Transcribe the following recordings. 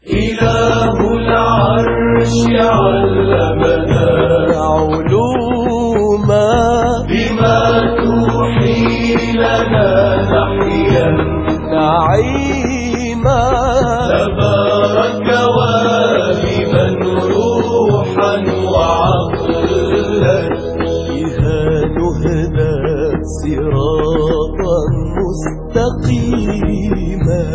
إله العرش علمنا علوما بما توحي لنا نحيا نعيما تبارك والبا روحا وعقلا بها نهدى صراطا مستقيما.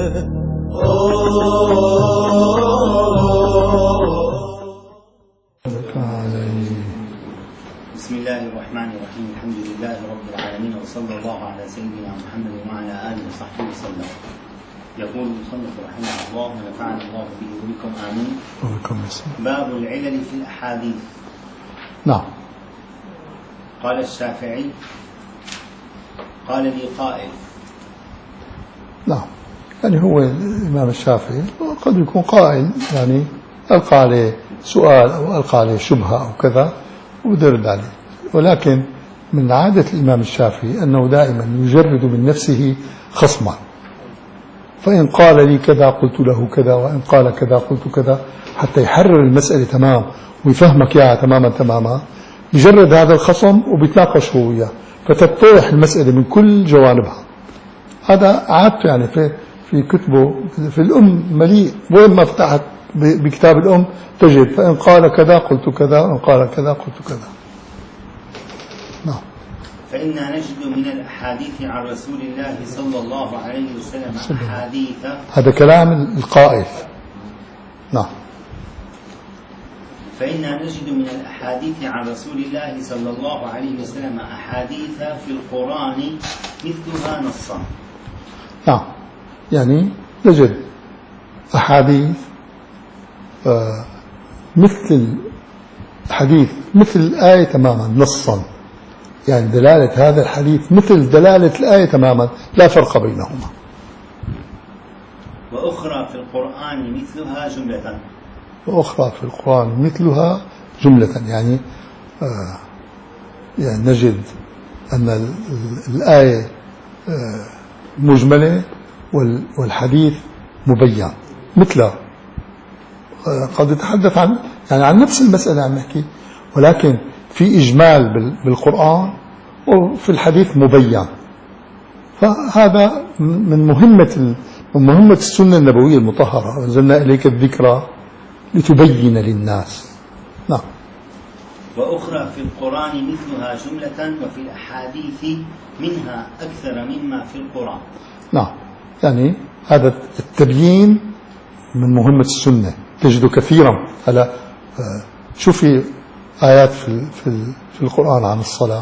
بسم الله الرحمن الرحيم. الحمد لله رب العالمين، وصلى الله على سيدنا محمد وعلى آله وصحبه وسلم. يقول المصنف رحمه الله ونفعنا الله به وبكم آمين. باب العلل في الأحاديث. نعم. قال الشافعي: قال لي قائل. نعم، يعني هو الإمام الشافعي قد يكون قائل، يعني ألقى عليه سؤال أو ألقى عليه شبهة أو كذا ويرد عليه، ولكن من عادة الإمام الشافعي أنه دائما يجرد من نفسه خصما، فإن قال لي كذا قلت له كذا، وإن قال كذا قلت كذا، حتى يحرر المسألة تمام ويفهمك إياها تماما. يجرد هذا الخصم وبيتناقش هو وياه، فتتضح المسألة من كل جوانبها. هذا عادته، يعني في كتبه في الأم مليء، وين ما فتحت بكتاب الأم تجد فإن قال كذا قلت كذا، وإن قال كذا قلت كذا. نعم. فإنا نجد من الأحاديث عن رسول الله صلى الله عليه وسلم أحاديث. هذا كلام القائل. نعم. فإنا نجد من الأحاديث عن رسول الله صلى الله عليه وسلم أحاديث في القرآن مثلها نصا. نعم، يعني نجد أحاديث مثل الحديث مثل الآية تماما نصا، يعني دلالة هذا الحديث مثل دلالة الآية تماما، لا فرق بينهما. وأخرى في القرآن مثلها جملة. وأخرى في القرآن مثلها جملة، يعني نجد أن الآية مجملة والحديث مبين مثلها. قد يتحدث عن نفس المسألة عم نحكي، ولكن في إجمال بالقرآن وفي الحديث مبين. فهذا من مهمة السنة النبوية المطهرة، أنزلنا إليك الذكرى لتبين للناس. نعم. وأخرى في القرآن مثلها جملة وفي الأحاديث منها أكثر مما في القرآن. نعم، يعني هذا التبيين من مهمة السنة، تجد كثيرا. هلا شوفي آيات في القرآن عن الصلاة: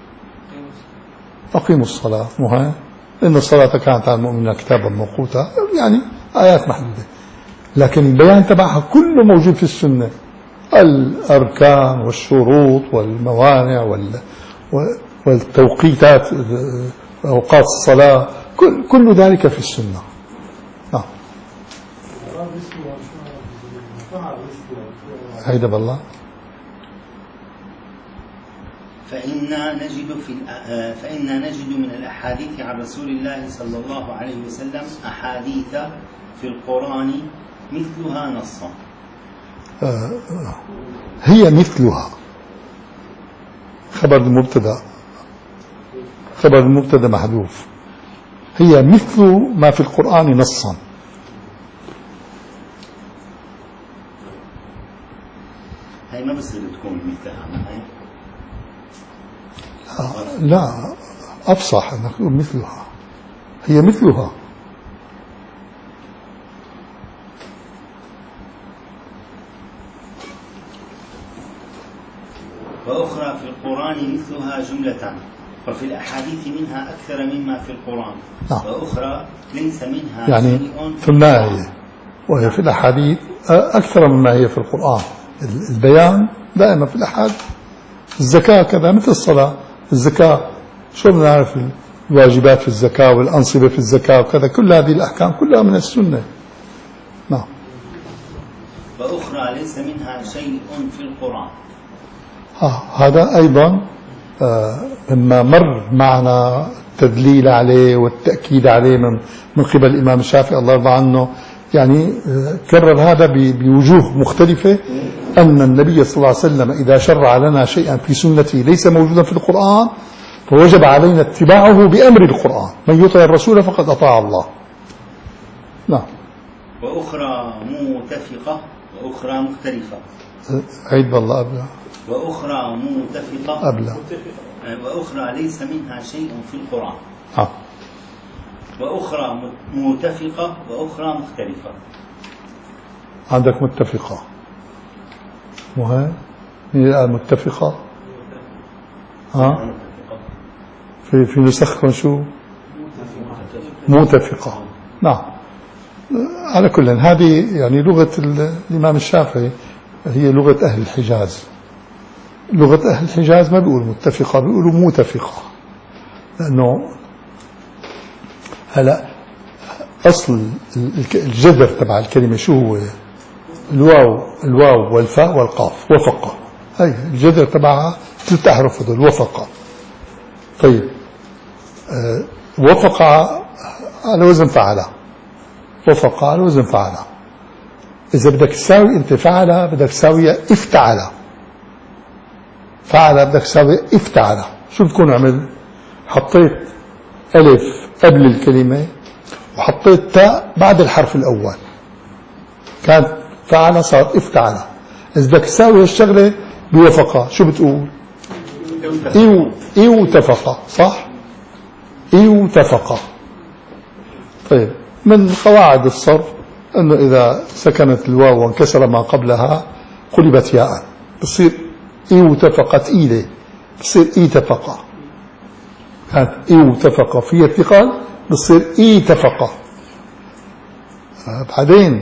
أقيموا الصلاة، مهم، إن الصلاة كانت على المؤمنين كتابا موقوتا، يعني آيات محدودة، لكن البيان تبعها كله موجود في السنة، الأركان والشروط والموانع والتوقيتات، أوقات الصلاة، كل ذلك في السنة. نعم. هيدا بالله. فإنا نجد من الأحاديث عن رسول الله صلى الله عليه وسلم أحاديث في القرآن مثلها نصا. هي مثلها خبر المبتدا محذوف. هي مثل ما في القرآن نصا. هي ما بصير تكون مثلها. لا، أفصح أن نقول مثلها. هي مثلها. وأخرى في القرآن مثلها جملة وفي الأحاديث منها أكثر مما في القرآن. نعم. وأخرى ليس منها يعني في النهاية، وهي في الأحاديث أكثر مما هي في القرآن. البيان دائما في الأحاديث. الزكاة كذا مثل الصلاة. الزكاة شو بنعرف الواجبات في الزكاة والأنصبة في الزكاة وكذا، كل هذه الأحكام كلها من السنة. نعم. وأخرى ليس منها شيء في القرآن. هذا أيضا مما مر معنا التدليل عليه والتأكيد عليه من قبل الإمام الشافعي الله يرضى عنه، يعني كرر هذا بوجوه مختلفة، أن النبي صلى الله عليه وسلم إذا شرع لنا شيئا في سنته ليس موجودا في القرآن فوجب علينا اتباعه بأمر القرآن، من يطع الرسول فقد أطاع الله. نعم. وأخرى متفقة وأخرى مختلفة. عيد بالله أبلغ. وأخرى متفقة أبلغ. وأخرى ليس منها شيء في القرآن. وأخرى متفقة وأخرى مختلفة. عندك متفقة مهم متفقة في نسخكم شو متفقة. نعم. على كل هذه يعني لغة الإمام الشافعي هي لغة أهل الحجاز. لغة أهل الحجاز ما بيقولوا متفقة، بيقولوا متفقة، لأنه هلا أصل الجذر تبع الكلمة شو هو؟ الواو والفاء والقاف، وفقة، هي الجذر تبعها 3 أحرف هذول، وفقة. طيب وفق على وزن فعل، وفق على وزن فعل. إذا بدك تساوي أنت فعل بدك تساوي افتعل، فعل بدك تساوي افتعل. شو بتكون عمل؟ حطيت ألف قبل الكلمة وحطيت تاء بعد الحرف الأول، كانت فعل صارت افتعل. إذا بدك تساوي هالشغلة بوفقة شو بتقول؟ إيوتفقة، صح؟ إيوتفقة. طيب من قواعد الصرف أنه إذا سكنت الواو وانكسر ما قبلها قلبت ياء، بصير إيوتفقت إيده، بصير إيتفقة. كانت إيوتفقة في ارتقال بصير إيتفقة. بعدين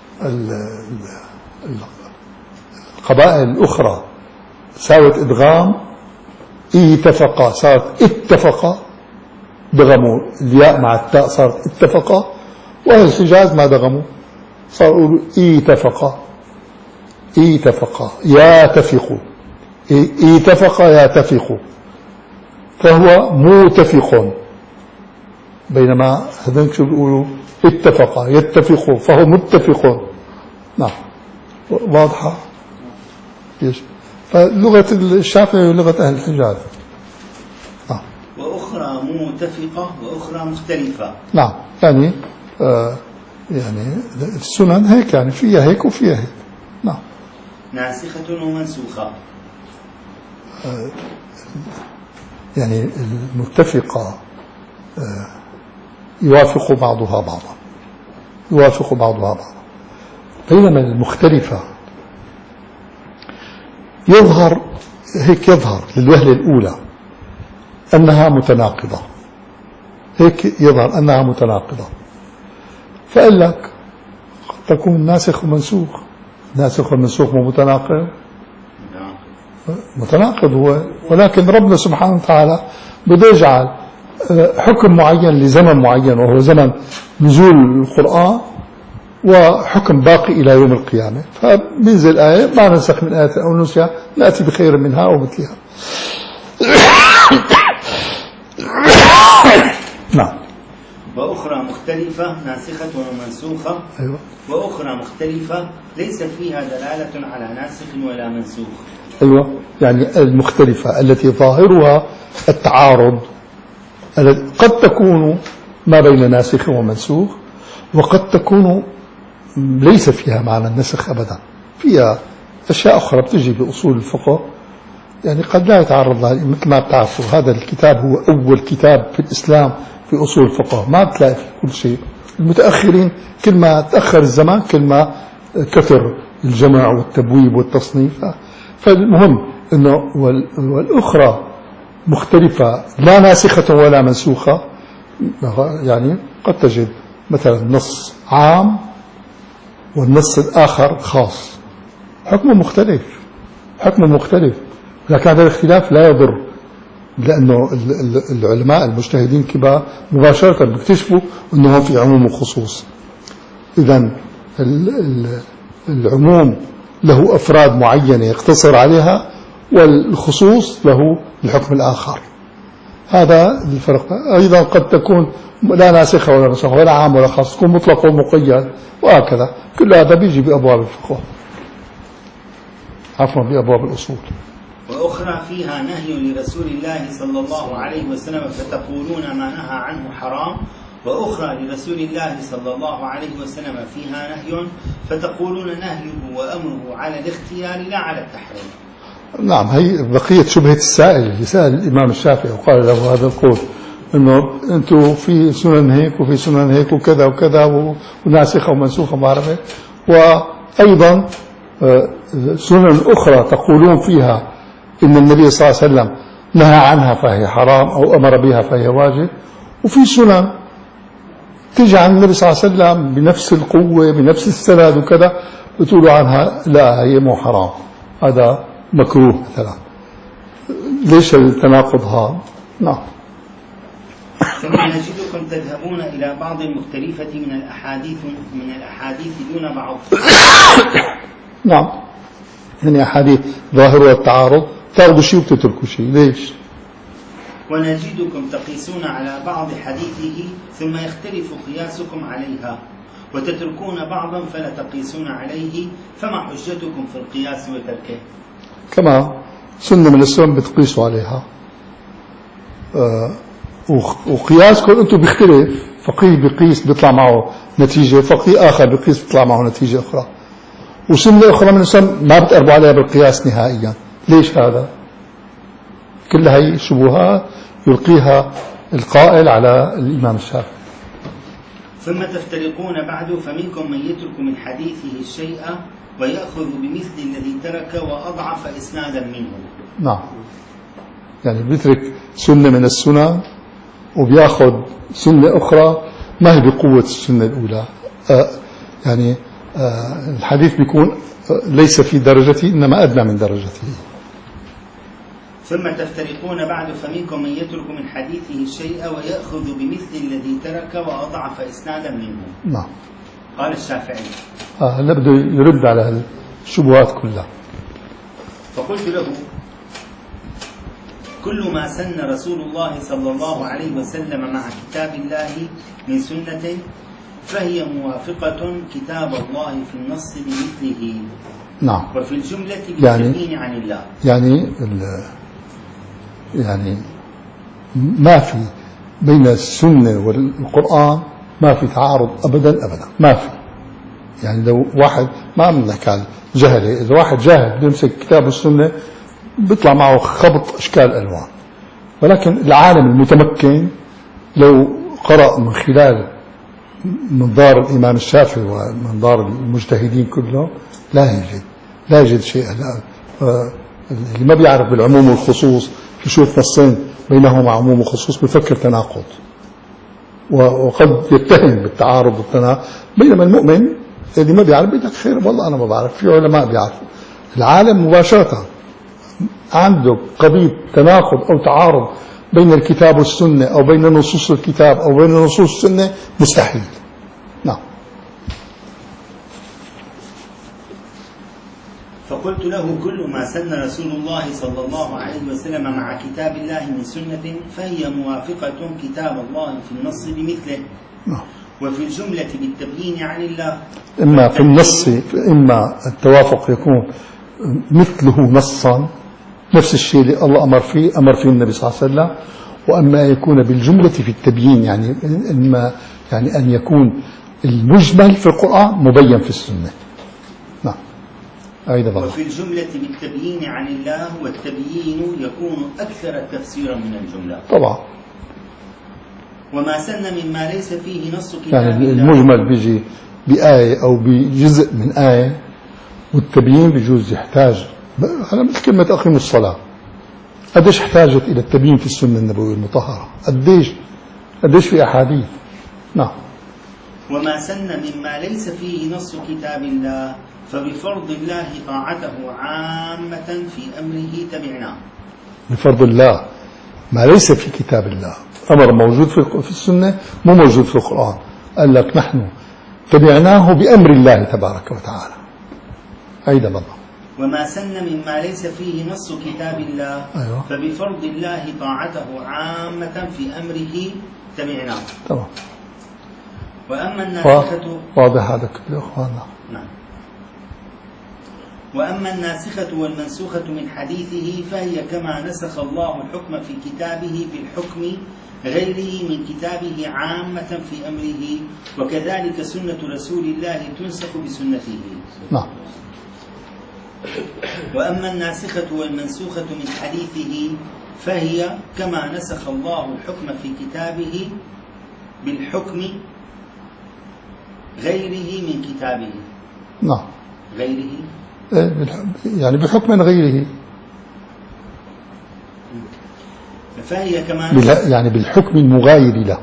القبائل الأخرى ساوت إدغام، إيتفقة صارت اتفقة، دغموا الياء مع التاء صارت اتفقة. وأهل الحجاز ما دغموا، صاروا يقولوا إيتفقة، إيتفقة ياتفقوا، إيتفقة ياتفقوا، فهو متفق. بينما هذنك شو بيقولوا؟ اتفق يتفق، فهو متفق. نعم. واضحة؟ ليش؟ فلغة الشافعي لغة أهل الحجاز. وأخرى متفقة وأخرى مختلفة. نعم. يعني يعني السنن هيك، يعني فيها هيك وفيها هيك. نعم. ناسخة ومنسوخة. يعني المتفقة يوافق بعضها بعضا، يوافق بعضها بعضا. بينما المختلفة يظهر هيك، يظهر للوهلة الأولى أنها متناقضة، هيك يظهر أنها متناقضة. فقال لك قد تكون ناسخ ومنسوخ. ناسخ ومنسوخ مو متناقض؟ متناقض هو، ولكن ربنا سبحانه وتعالى بده يجعل حكم معين لزمن معين وهو زمن نزول القرآن، وحكم باقي إلى يوم القيامة. فبنزل آية ما ننسخ من آية أو ننسها نأتي بخير منها أو مثلها. نعم. وأخرى مختلفة ناسخة ومنسوخة. أيوة. وأخرى مختلفة ليس فيها دلالة على ناسخ ولا منسوخ. أيوة. يعني المختلفة التي ظاهرها التعارض قد تكون ما بين ناسخ ومنسوخ، وقد تكون ليس فيها معنى النسخ أبدا، فيها أشياء أخرى بتجي بأصول الفقه يعني قد لا يتعرض لها. مثل ما بتعرفوا هذا الكتاب هو أول كتاب في الإسلام في أصول الفقه، ما بتلاقي في كل شيء. المتأخرين كل ما تأخر الزمان كل ما كثر الجمع والتبويب والتصنيف. فالمهم أنه والأخرى مختلفة لا ناسخة ولا منسوخة. يعني قد تجد مثلا نص عام والنص الآخر خاص، حكمه مختلف، حكمه مختلف، لكن هذا الاختلاف لا يضر، لأنه العلماء المجتهدين كبار مباشرة بيكتشفوا أنه في عموم وخصوص. إذن العموم له أفراد معينة يقتصر عليها، والخصوص له الحكم الآخر. هذا الفرق. أيضا قد تكون لا ناسخة ولا نسخة ولا عام ولا خاص، تكون مطلق ومقيد وهكذا. كل هذا بيجي بأبواب الفقه، عفوا بأبواب الأصول. وأخرى فيها نهي لرسول الله صلى الله عليه وسلم فتقولون ما نهى عنه حرام، وأخرى لرسول الله صلى الله عليه وسلم فيها نهي فتقولون نهيه وأمره على الاختيار لا على التحريم. نعم، هي بقية شبهة السائل اللي سأل الإمام الشافعي وقال له هذا القول، إنه أنتم في سنن هيك وفي سنن هيك وكذا وكذا وناسخة ومنسوخة ما أعرف، وأيضا سنن أخرى تقولون فيها إن النبي صلى الله عليه وسلم نهى عنها فهي حرام أو أمر بها فهي واجب، وفي سنن تيجي عن النبي صلى الله عليه وسلم بنفس القوة بنفس السند وكذا بتقولوا عنها لا هي مو حرام، هذا مكروه مثلا. ليش التناقض هذا؟ نعم. ثم نجدكم تذهبون إلى بعض المختلفة من الأحاديث دون بعض. نعم، يعني أحاديث ظاهرها التعارض، تاخذوا شيء وتتركوا شيء. ليش؟ ونجدكم تقيسون على بعض حديثه ثم يختلف قياسكم عليها، وتتركون بعضا فلا تقيسون عليه، فما حجتكم في القياس وتركه؟ كما سنة من السنن بتقيسوا عليها، وقياسكم أنتم بيختلف، فقيه بيقيس بيطلع معه نتيجة، فقيه آخر بيقيس بيطلع معه نتيجة أخرى، وسنة أخرى من السنن ما بتقربوا عليها بالقياس نهائيا. ليش هذا؟ كل هاي شبهات يلقيها القائل على الإمام الشافعي. ثم تفترقون بعد فمنكم من يترك من حديثه الشيء ويأخذ بمثل الذي ترك وأضعف إسنادا منه. نعم، يعني بيترك سنة من السنن وبياخذ سنة أخرى ما هي بقوة السنة الأولى، يعني الحديث بيكون ليس في درجته إنما أدنى من درجته. ثم تفترقون بعد فمنكم من يترك من حديثه الشيء ويأخذ بمثل الذي ترك وأضعف إسنادا منه. نعم. قال الشافعي هلا بده يرد على الشبهات كلها. فقلت له كل ما سن رسول الله صلى الله عليه وسلم مع كتاب الله من سنة فهي موافقة كتاب الله في النص بمثله. نعم. وفي الجملة بالتبيين عن الله. يعني ما في بين السنة والقرآن ما في تعارض أبدا، ما في. يعني لو واحد ما بنحكي عن جهل، إذا واحد جاهل بيمسك كتاب السنة بيطلع معه خبط أشكال ألوان، ولكن العالم المتمكن لو قرأ من خلال منظار الإمام الشافعي ومنظار المجتهدين كلهم لا يجد شيء. اللي ما بيعرف بالعموم والخصوص يشوف نصين بينهما عموم وخصوص بفكر تناقض، وقد يتهم بالتعارض والتناقض، بينما المؤمن اللي ما بيعرف بيقول لك خير والله أنا ما بعرف، في علماء بيعرفوا. العالم مباشرة عنده قضية تناقض أو تعارض بين الكتاب والسنة أو بين نصوص الكتاب أو بين نصوص السنة مستحيل. نعم. فقلت له كل ما سن رسول الله صلى الله عليه وسلم مع كتاب الله من سنة فهي موافقة كتاب الله في النص بمثله. وفي الجملة بالتبيين عن الله. إما في النص، إما التوافق يكون مثله نصا، نفس الشيء اللي الله أمر فيه النبي صلى الله عليه وسلم، وأما يكون بالجملة في التبيين، يعني إما يعني أن يكون المجمل في القرآن مبين في السنة. نعم. وفي الجملة بالتبيين عن الله، والتبيين يكون أكثر تفسيرا من الجملة. طبعا. وما سن مما ليس فيه نص كتاب يعني الله، المجمل بيجي بآية أو بجزء من آية، والتبيين بجوز يحتاج على مثل كلمة أقيموا الصلاة، قديش احتاجت إلى التبيين في السنة النبوية المطهرة، قديش في أحاديث. نعم. وما سن مما ليس فيه نص كتاب الله فبفرض الله طاعته عامة في أمره تبعناه. بفرض الله ما ليس في كتاب الله، أمر موجود في السنة مو موجود في القرآن، قال لك نحن تبعناه بأمر الله تبارك وتعالى. أيضا الله. وما سن مما ليس فيه نص كتاب الله أيوة. فبفرض الله طاعته عامة في أمره تبعناه. تمام. وأما الناسخة واضح هذا كله أخواننا. نعم. وأما الناسخة والمنسوخة من حديثه فهي كما نسخ الله الحكم في كتابه بالحكم غيره من كتابه عامة في أمره، وكذلك سنة رسول الله تنسخ بسنته. نعم. وأما الناسخة والمنسوخة من حديثه فهي كما نسخ الله الحكم في كتابه بالحكم غيره من كتابه. نعم. غيره يعني بحكم غيره، فهي كما يعني بالحكم المغاير له.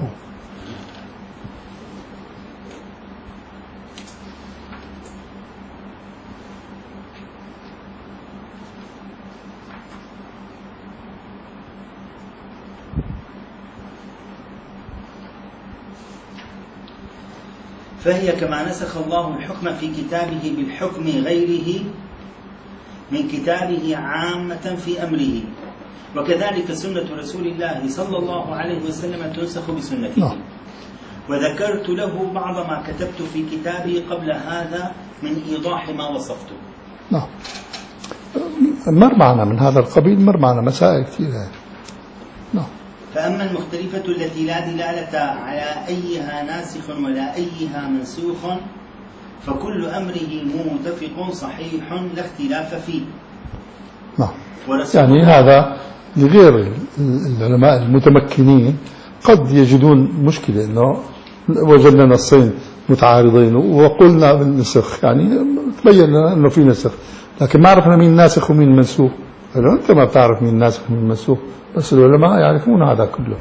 فهي كما نسخ الله الحكم في كتابه بالحكم غيره من كتابه عامة في أمره، وكذلك سنة رسول الله صلى الله عليه وسلم تنسخ بسنته. وذكرت له بعض ما كتبت في كتابي قبل هذا من إيضاح ما وصفته. نعم. مر معنا من هذا القبيل، مر معنا مسائل كثيرة. نعم. فأما المختلفة التي لا دلالة على أيها ناسخ ولا أيها منسوخ فكل أمره متفق صحيح لا اختلاف فيه. نعم. يعني هذا لغير العلماء المتمكنين قد يجدون مشكلة، إنه وجدنا نصين متعارضين وقلنا بالنسخ، يعني تبين لنا إنه في نسخ، لكن ما عرفنا مين ناسخ ومين منسوخ. أنت ما بتعرف مين ناسخ ومين منسوخ، بس العلماء يعرفون هذا كله.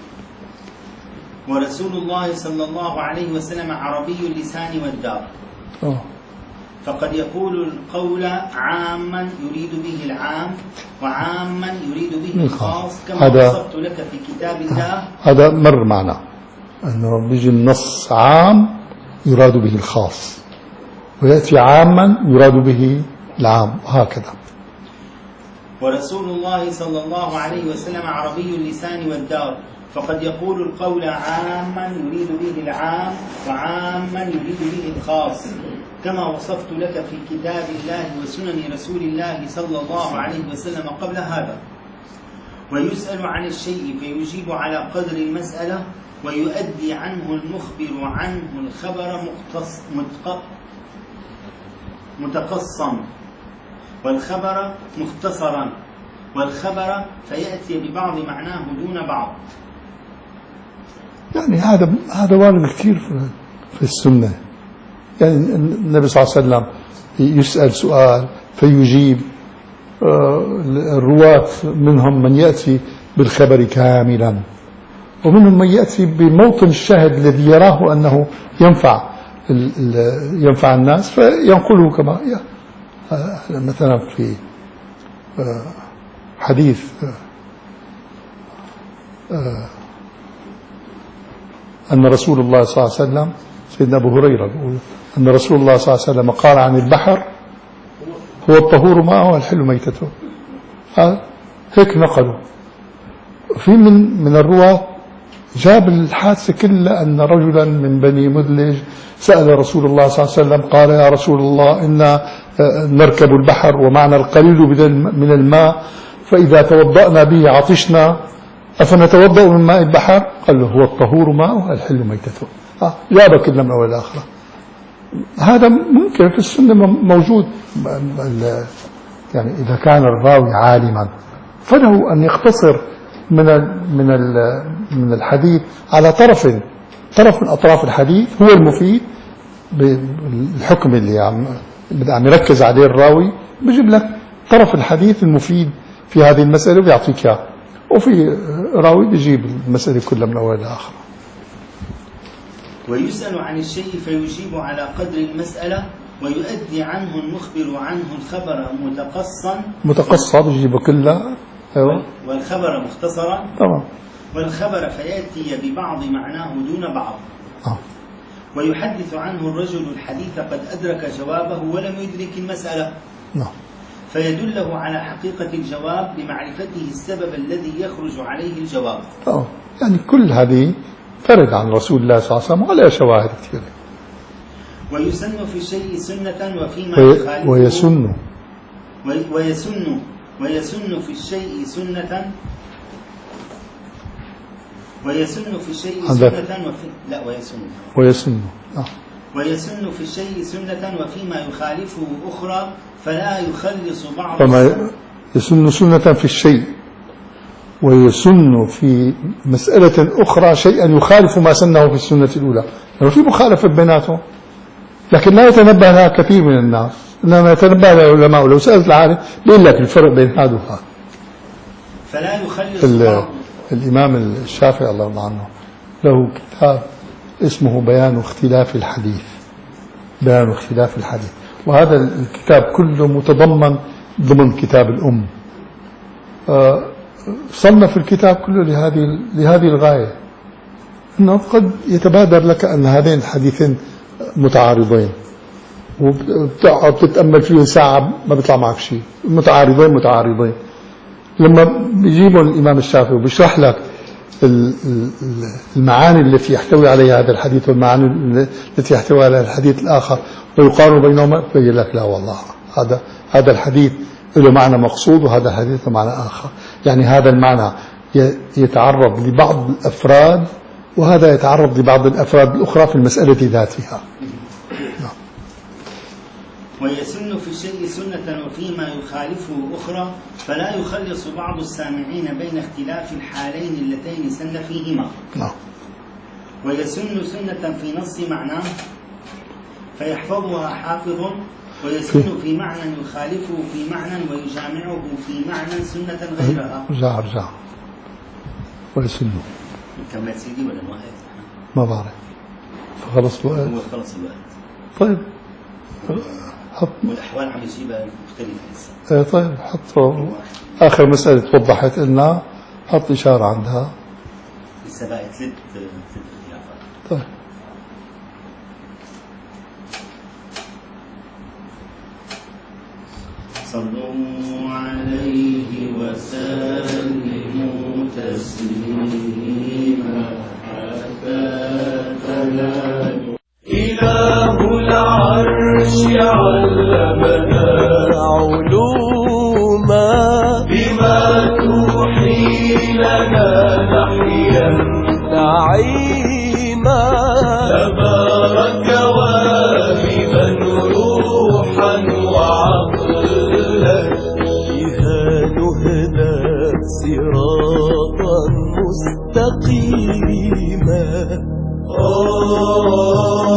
ورسول الله صلى الله عليه وسلم عربي اللسان والدار، فقد يقول القول عاما يريد به العام وعاما يريد به الخاص، كما وصفت لك في كتاب الله. هذا مر معنا أنه بيجي النص عام يراد به الخاص، ويأتي عاما يراد به العام، وهكذا. ورسول الله صلى الله عليه وسلم عربي اللسان والدار، فقد يقول القول عاما يريد به العام وعاما يريد به الخاص، كما وصفت لك في كتاب الله وسنن رسول الله صلى الله عليه وسلم قبل هذا. ويسأل عن الشيء فيجيب على قدر المسألة، ويؤدي عنه المخبر عنه الخبر متقصا، والخبر مختصرا، والخبر فيأتي ببعض معناه دون بعض. يعني هذا وارد كثير في السنة. يعني النبي صلى الله عليه وسلم يسأل سؤال فيجيب، الرواة منهم من يأتي بالخبر كاملا، ومنهم من يأتي بموطن الشاهد الذي يراه أنه ينفع الناس فينقله كما مثلا في حديث أن رسول الله صلى الله عليه وسلم، سيدنا أبو هريرة يقول أن رسول الله صلى الله عليه وسلم قال عن البحر هو الطهور ماءه والحل ميتته. هيك نقلوا. في من الرواة جاب الحادثة كلها أن رجلا من بني مدلج سأل رسول الله صلى الله عليه وسلم قال يا رسول الله إنا نركب البحر ومعنا القليل من الماء، فإذا توضأنا به عطشنا أفنتوضأ من ماء البحر؟ قال له هو الطهور ماءه الحل ميتته. جاب كلها من أول لآخر. هذا ممكن في السنة موجود. يعني إذا كان الراوي عالما فله أن يقتصر من الحديث على طرف من أطراف الحديث هو المفيد بالحكم اللي عم يركز عليه الراوي، بيجيب لك طرف الحديث المفيد في هذه المسألة ويعطيك إياه، وفي راوي بيجيب المسألة كلها من أول لآخر. ويسأل عن الشيء فيجيب على قدر المسألة، ويؤدي عنه المخبر عنه الخبر متقصا يجيب كلها. أيوة. والخبر مختصرا. طبعا. والخبر فيأتي ببعض معناه دون بعض. ويحدث عنه الرجل الحديث قد أدرك جوابه ولم يدرك المسألة. فيدله على حقيقة الجواب بمعرفته السبب الذي يخرج عليه الجواب. يعني كل هذه ترد عن رسول الله صلى الله عليه وسلم وعلى شواهد كثيرة. ويسن في الشيء سنة وفيما يخالفه ويسن في الشيء سنة ويسن في الشيء سنة وفيما يخالفه أخرى فلا يخلص بعض يسن سنة في الشيء ويسن في مسألة أخرى شيئا يخالف ما سنه في السنة الأولى. يعني في مخالفة بيناتهم، لكن لا يتنبه لها كثير من الناس، إنما يتنبه لها العلماء. ولو سألت العالم بيقول لك الفرق بين هذا وهذا. فلا يخلص الإمام الشافعي الله يرضى عنه له كتاب اسمه بيان اختلاف الحديث. وهذا الكتاب كله متضمن ضمن كتاب الأم. صنف الكتاب كله لهذه الغاية، أنه قد يتبادر لك أن هذين الحديثين متعارضين وبتقعد تتأمل فيهم ساعة ما بيطلع معك شيء. متعارضين. لما بيجيبوا الإمام الشافعي وبيشرح لك المعاني التي يحتوي عليها هذا الحديث والمعاني التي يحتوي عليها الحديث الآخر ويقارن بينهما، بيقول لك لا والله هذا الحديث له معنى مقصود وهذا الحديث له معنى آخر. يعني هذا المعنى يتعرض لبعض الأفراد وهذا يتعرض لبعض الأفراد الأخرى في المسألة ذاتها. ويسن في الشيء سنة وفيما يخالفه أخرى فلا يخلص بعض السامعين بين اختلاف الحالين اللتين سن فيهما. ويسن سنة في نص معناه فيحفظها حافظ، ويسن في معنى يخالفه في معنى ويجامعه في معنى سنة غيرها. رجع ويسن كمل سيدي ولا ما بعرف. فخلص الوقت. هو خلص الوقت. طيب والأحوال عم يجيبها مختلفة لسه. طيب حط آخر مسألة توضحت لنا، حط إشارة عندها. لسه بقى ثلاث اختلافات. طيب صلوا عليه وسلموا تسليما حتى تنالوا. إله العرش علمنا علوما بما توحي لنا نحيا نعيما. تبارك واهبا روحا وعقلا بها نهدى صراطا مستقيما.